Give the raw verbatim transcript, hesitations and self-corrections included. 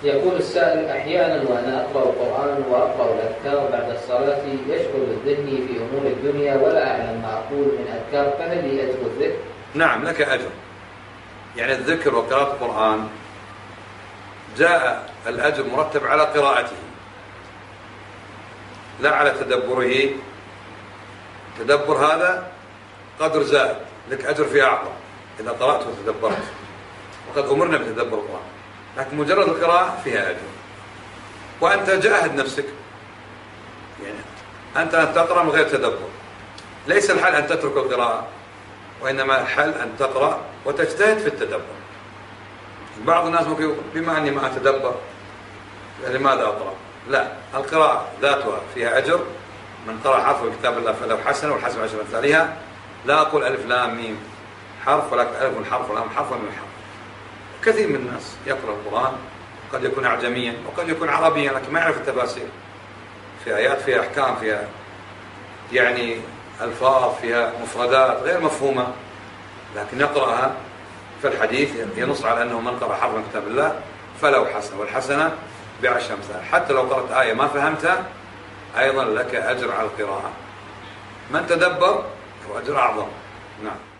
يقول السائل: أحيانا وأنا أقرأ القرآن وأقرأ الأذكار بعد الصلاة يشغل ذهني في أمور الدنيا ولا أعلم ما أقول من أذكار، فهل لي أجر الذكر؟ نعم، لك أجر. يعني الذكر وقراءة القرآن جاء الأجر مرتب على قراءته لا على تدبره. تدبر هذا قدر زائد، لك أجر في أعظم إذا قرأت وتدبرت، وقد أمرنا بتدبر القرآن، لكن مجرد القراءة فيها أجر. وأنت جاهد نفسك، يعني أنت أن تقرأ من غير تدبر. ليس الحل أن تترك القراءة، وإنما الحل أن تقرأ وتجتهد في التدبر. بعض الناس ممكن يقول: بما أني ما أتدبر لماذا أقرأ؟ لا، القراءة ذاتها فيها أجر. من قرأ حرف من كتاب الله فله حسنة والحسنة بعشر أمثالها. لا أقول ألف لام ميم حرف، ولكن ألف من حرف ولام حرف وميم حرف. كثير من الناس يقرأ القرآن قد يكون أعجميا وقد يكون عربيا، لكن ما يعرف التفاسير. في آيات فيها أحكام، فيها يعني ألفاظ، فيها مفردات غير مفهومة، لكن يقرأها. فالحديث ينص على أنه من قرأ حرف من كتاب الله فله حسنة والحسنة بعشر أمثالها. حتى لو قرأت آية ما فهمتها أيضا لك أجر على القراءة. من تدبر هو أجر أعظم. نعم.